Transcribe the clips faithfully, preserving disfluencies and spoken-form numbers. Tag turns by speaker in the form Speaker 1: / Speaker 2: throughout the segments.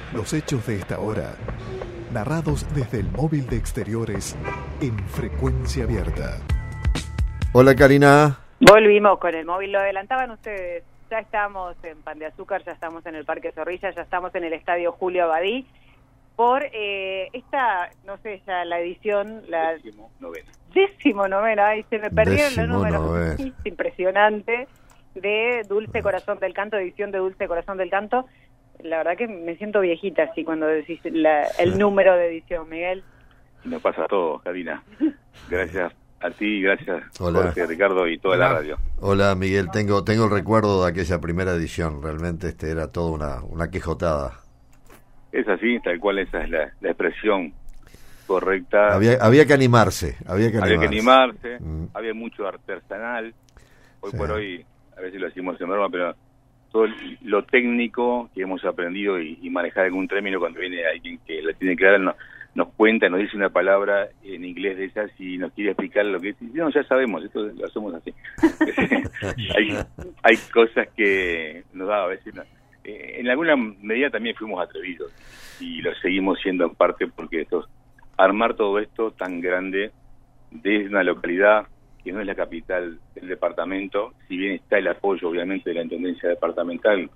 Speaker 1: Los hechos de esta hora, narrados desde el móvil de Exteriores en Frecuencia Abierta.
Speaker 2: Hola, Karina.
Speaker 3: Volvimos con el móvil, lo adelantaban ustedes. Ya estamos en Pan de Azúcar, ya estamos en el Parque Zorrilla, ya estamos en el Estadio Julio Abadí por eh, esta, no sé, ya la edición, la
Speaker 4: décimo novena.
Speaker 3: Décimo novena, ay, se me perdieron los números.
Speaker 2: Novena.
Speaker 3: Es impresionante, de Dulce Corazón del Canto, edición de Dulce Corazón del Canto. La verdad que me siento viejita así cuando decís la, el número de edición, Miguel.
Speaker 4: Nos pasa a todos, Karina. Gracias a ti, gracias
Speaker 2: Hola.
Speaker 4: Jorge, Ricardo y toda la radio.
Speaker 2: Hola, Miguel. Tengo tengo el recuerdo de aquella primera edición. Realmente este era toda una, una quejotada.
Speaker 4: Es así, tal cual esa es la, la expresión correcta.
Speaker 2: Había había que animarse. Había que animarse.
Speaker 4: Había que animarse,
Speaker 2: Mm.
Speaker 4: había mucho artesanal. Hoy
Speaker 2: Sí.
Speaker 4: por hoy, a veces lo decimos en broma, pero todo lo técnico que hemos aprendido y, y manejar algún término cuando viene alguien que la tiene clara, nos, nos cuenta, nos dice una palabra en inglés de esas y nos quiere explicar lo que es. No, ya sabemos, esto lo hacemos así. hay, hay cosas que nos da a veces. No. Eh, en alguna medida también fuimos atrevidos y lo seguimos siendo en parte porque esto, armar todo esto tan grande desde una localidad que no es la capital del departamento, si bien está el apoyo obviamente de la Intendencia Departamental,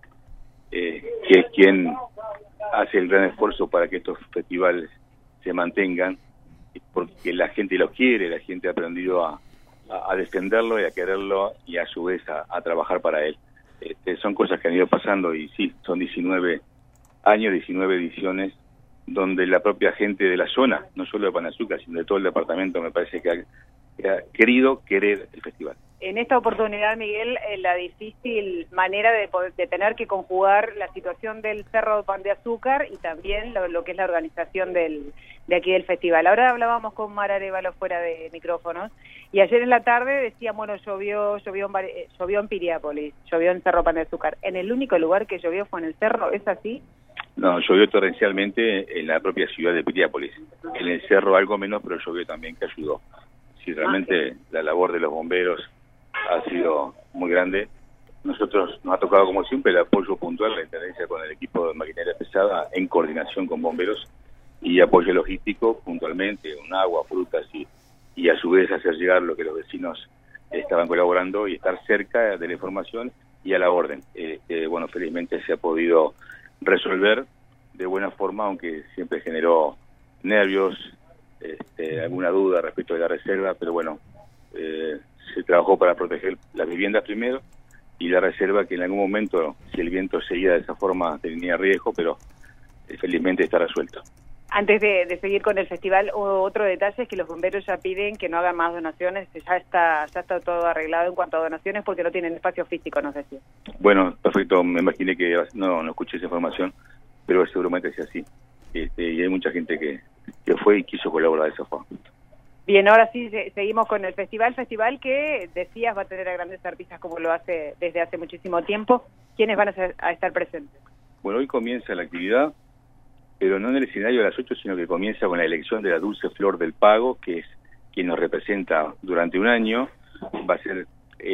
Speaker 4: eh, que es quien hace el gran esfuerzo para que estos festivales se mantengan, porque la gente los quiere, la gente ha aprendido a, a, a defenderlo y a quererlo y a su vez a, a trabajar para él. Este, son cosas que han ido pasando y sí, son diecinueve años, diecinueve ediciones, donde la propia gente de la zona, no solo de Pan de Azúcar, sino de todo el departamento, me parece que ha, que ha querido querer el festival.
Speaker 3: En esta oportunidad, Miguel, eh, la difícil manera de, poder, de tener que conjugar la situación del Cerro de Pan de Azúcar y también lo, lo que es la organización del, de aquí del festival. Ahora hablábamos con Mar Arévalo fuera de micrófonos y ayer en la tarde decían, bueno, llovió llovió en, Bar- llovió en Piriápolis, llovió en Cerro Pan de Azúcar. En el único lugar que llovió fue en el Cerro, ¿es así?
Speaker 4: No, llovió torrencialmente en la propia ciudad de Piriápolis. En el cerro algo menos, pero llovió también, que ayudó. Sí, realmente la labor de los bomberos ha sido muy grande. Nosotros nos ha tocado, como siempre, el apoyo puntual de la Intendencia con el equipo de maquinaria pesada en coordinación con bomberos y apoyo logístico puntualmente, un agua, frutas y, y a su vez hacer llegar lo que los vecinos estaban colaborando y estar cerca de la información y a la orden. Eh, eh, bueno, felizmente se ha podido resolver de buena forma, aunque siempre generó nervios, este, alguna duda respecto de la reserva, pero bueno, eh, se trabajó para proteger las viviendas primero y la reserva, que en algún momento, si el viento seguía de esa forma, tenía riesgo, pero eh, felizmente está resuelto.
Speaker 3: Antes de, de seguir con el festival, otro detalle es que los bomberos ya piden que no hagan más donaciones, ya está ya está todo arreglado en cuanto a donaciones porque no tienen espacio físico, nos decía.
Speaker 4: Bueno, perfecto, me imaginé que no, no escuché esa información, pero seguramente es así. Este, y hay mucha gente que, que fue y quiso colaborar de esa forma.
Speaker 3: Bien, ahora sí se, seguimos con el festival, festival que decías va a tener a grandes artistas como lo hace desde hace muchísimo tiempo. ¿Quiénes van a, ser, a estar presentes?
Speaker 4: Bueno, hoy comienza la actividad, pero no en el escenario de las ocho, sino que comienza con la elección de la Dulce Flor del Pago, que es quien nos representa durante un año. Va a ser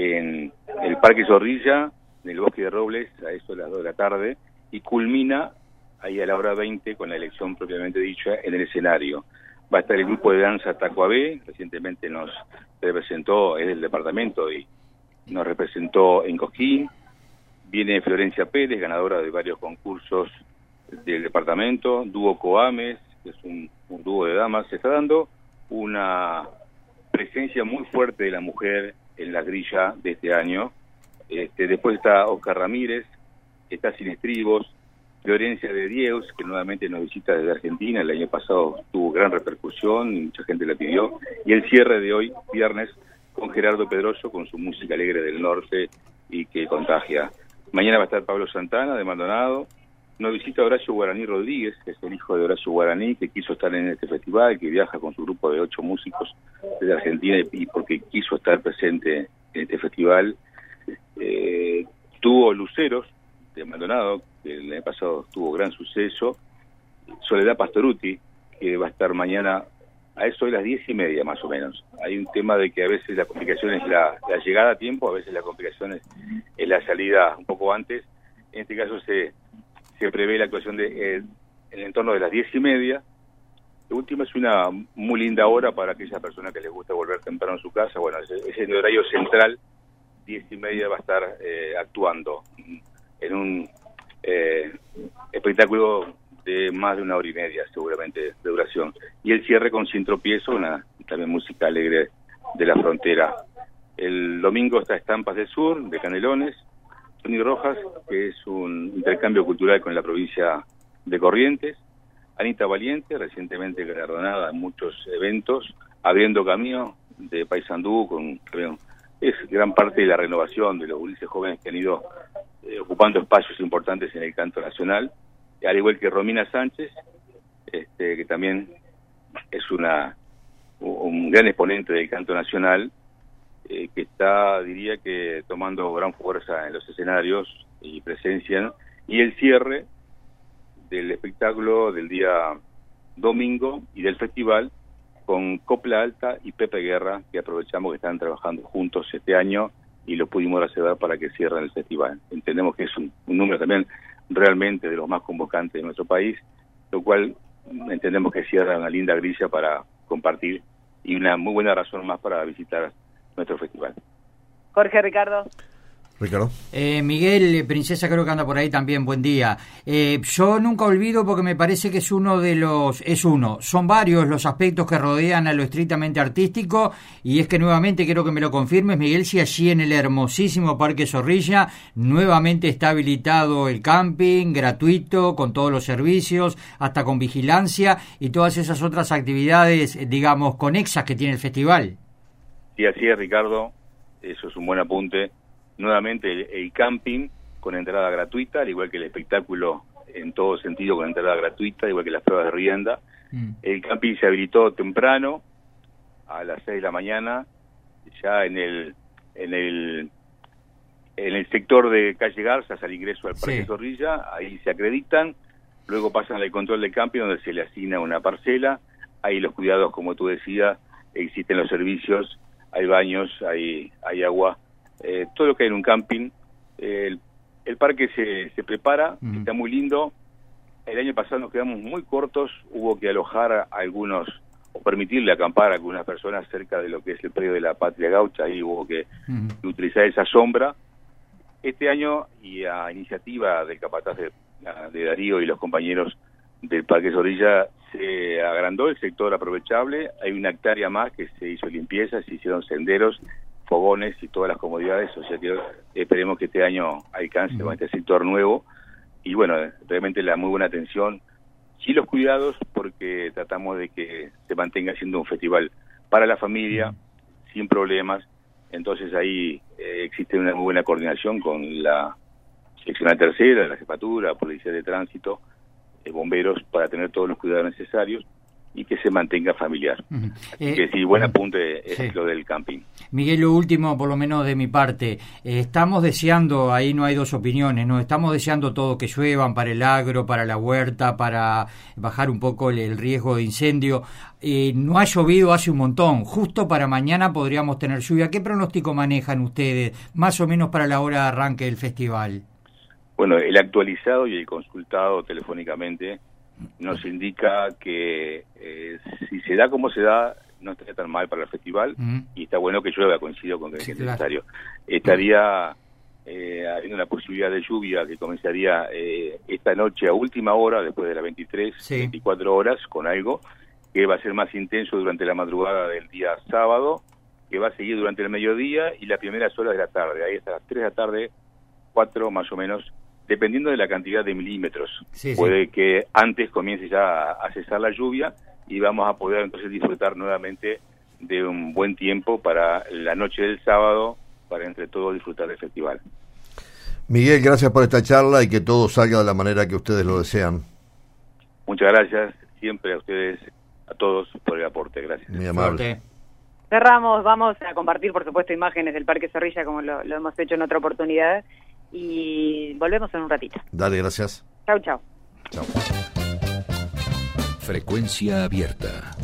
Speaker 4: en el Parque Zorrilla, en el Bosque de Robles, a eso de las dos de la tarde, y culmina ahí a la hora veinte con la elección propiamente dicha en el escenario. Va a estar el grupo de danza Tacuabé, recientemente nos representó, es del departamento y nos representó en Cosquín. Viene Florencia Pérez, ganadora de varios concursos del departamento, dúo Coames, que es un, un dúo de damas. Se está dando una presencia muy fuerte de la mujer en la grilla de este año. Este, después está Oscar Ramírez, está Sin Estribos, Florencia de Dieus, que nuevamente nos visita desde Argentina. El año pasado tuvo gran repercusión y mucha gente la pidió. Y el cierre de hoy, viernes, con Gerardo Pedroso, con su música alegre del norte y que contagia. Mañana va a estar Pablo Santana, de Maldonado. Nos visita Horacio Guaraní Rodríguez, que es el hijo de Horacio Guaraní, que quiso estar en este festival, que viaja con su grupo de ocho músicos desde Argentina y porque quiso estar presente en este festival. Eh, tuvo Luceros, de Maldonado, que el año pasado tuvo gran suceso. Soledad Pastoruti, que va a estar mañana a eso de las diez y media más o menos. Hay un tema de que a veces la complicación es la, la llegada a tiempo, a veces la complicación es, es la salida un poco antes. En este caso se, se prevé la actuación de eh, en el entorno de las diez y media. De última es una muy linda hora para aquellas personas que les gusta volver temprano a su casa. Bueno, ese, ese es el horario central, diez y media va a estar eh, actuando en un eh, espectáculo de más de una hora y media, seguramente, de duración. Y el cierre con Sin Tropiezo, una también música alegre de la frontera. El domingo está Estampas del Sur, de Canelones, Tony Rojas, que es un intercambio cultural con la provincia de Corrientes, Anita Valiente, recientemente galardonada en muchos eventos, Abriendo Camino, de Paysandú, con es gran parte de la renovación de los gurises jóvenes que han ido eh, ocupando espacios importantes en el canto nacional, al igual que Romina Sánchez, este, que también es una un gran exponente del canto nacional, eh, que está, diría que, tomando gran fuerza en los escenarios y presencia, ¿no? Y el cierre del espectáculo del día domingo y del festival con Copla Alta y Pepe Guerra, que aprovechamos que están trabajando juntos este año y lo pudimos acceder para que cierren el festival. Entendemos que es un, un número también realmente de los más convocantes de nuestro país, lo cual entendemos que cierra una linda grilla para compartir y una muy buena razón más para visitar nuestro festival.
Speaker 3: Jorge, Ricardo.
Speaker 2: Ricardo.
Speaker 5: Eh, Miguel, Princesa, creo que anda por ahí también, buen día. Eh, yo nunca olvido, porque me parece que es uno de los, es uno, son varios los aspectos que rodean a lo estrictamente artístico, y es que nuevamente quiero que me lo confirmes, Miguel, si allí en el hermosísimo Parque Zorrilla nuevamente está habilitado el camping, gratuito, con todos los servicios, hasta con vigilancia y todas esas otras actividades, digamos, conexas que tiene el festival.
Speaker 4: Sí, así es, Ricardo, eso es un buen apunte. Nuevamente el, el camping con entrada gratuita, al igual que el espectáculo en todo sentido con entrada gratuita, igual que las pruebas de rienda. Mm. El camping se habilitó temprano, a las seis de la mañana, ya en el en el en el sector de Calle Garzas, al ingreso al Parque sí. Zorrilla, ahí se acreditan, luego pasan al control del camping donde se le asigna una parcela, ahí los cuidados, como tú decías, existen los servicios, hay baños, hay, hay agua. Eh, todo lo que hay en un camping. eh, el, el parque se, se prepara, mm. está muy lindo. El año pasado nos quedamos muy cortos, hubo que alojar a algunos o permitirle acampar a algunas personas cerca de lo que es el predio de la Patria Gaucha, ahí hubo que, mm. que utilizar esa sombra. Este año, y a iniciativa del capataz de, de Darío y los compañeros del Parque Zorrilla, se agrandó el sector aprovechable, hay una hectárea más que se hizo limpieza, se hicieron senderos, fogones y todas las comodidades, o sea que esperemos que este año alcance con este sector nuevo, y bueno, realmente la muy buena atención, sí los cuidados, porque tratamos de que se mantenga siendo un festival para la familia, sin problemas, entonces ahí eh, existe una muy buena coordinación con la seccional tercera, la jefatura, policía de tránsito, eh, bomberos, para tener todos los cuidados necesarios y que se mantenga familiar. Uh-huh. Así eh, que sí, buen apunte es sí. lo del camping.
Speaker 5: Miguel, lo último, por lo menos de mi parte, eh, estamos deseando, ahí no hay dos opiniones, no estamos deseando todo que lluevan para el agro, para la huerta, para bajar un poco el, el riesgo de incendio. Eh, no ha llovido hace un montón, justo para mañana podríamos tener lluvia. ¿Qué pronóstico manejan ustedes, más o menos para la hora de arranque del festival?
Speaker 4: Bueno, el actualizado y el consultado telefónicamente nos indica que eh, si se da como se da, no estaría tan mal para el festival, uh-huh. y está bueno que llueva, coincido con que sí, es necesario. Claro. Estaría eh, habiendo una posibilidad de lluvia que comenzaría eh, esta noche a última hora, después de las veintitrés, sí. veinticuatro horas, con algo que va a ser más intenso durante la madrugada del día sábado, que va a seguir durante el mediodía y las primeras horas de la tarde, ahí hasta las tres de la tarde, cuatro más o menos, dependiendo de la cantidad de milímetros. Sí, puede sí. que antes comience ya a cesar la lluvia y vamos a poder entonces disfrutar nuevamente de un buen tiempo para la noche del sábado, para entre todos disfrutar del festival.
Speaker 2: Miguel, gracias por esta charla y que todo salga de la manera que ustedes lo desean.
Speaker 4: Muchas gracias, siempre a ustedes, a todos, por el aporte. Gracias.
Speaker 2: Muy amable.
Speaker 3: Cerramos, vamos a compartir, por supuesto, imágenes del Parque Zorrilla, como lo, lo hemos hecho en otra oportunidad, y volvemos en un ratito.
Speaker 2: Dale, gracias.
Speaker 3: Chau, chau.
Speaker 2: Chau.
Speaker 6: Frecuencia abierta.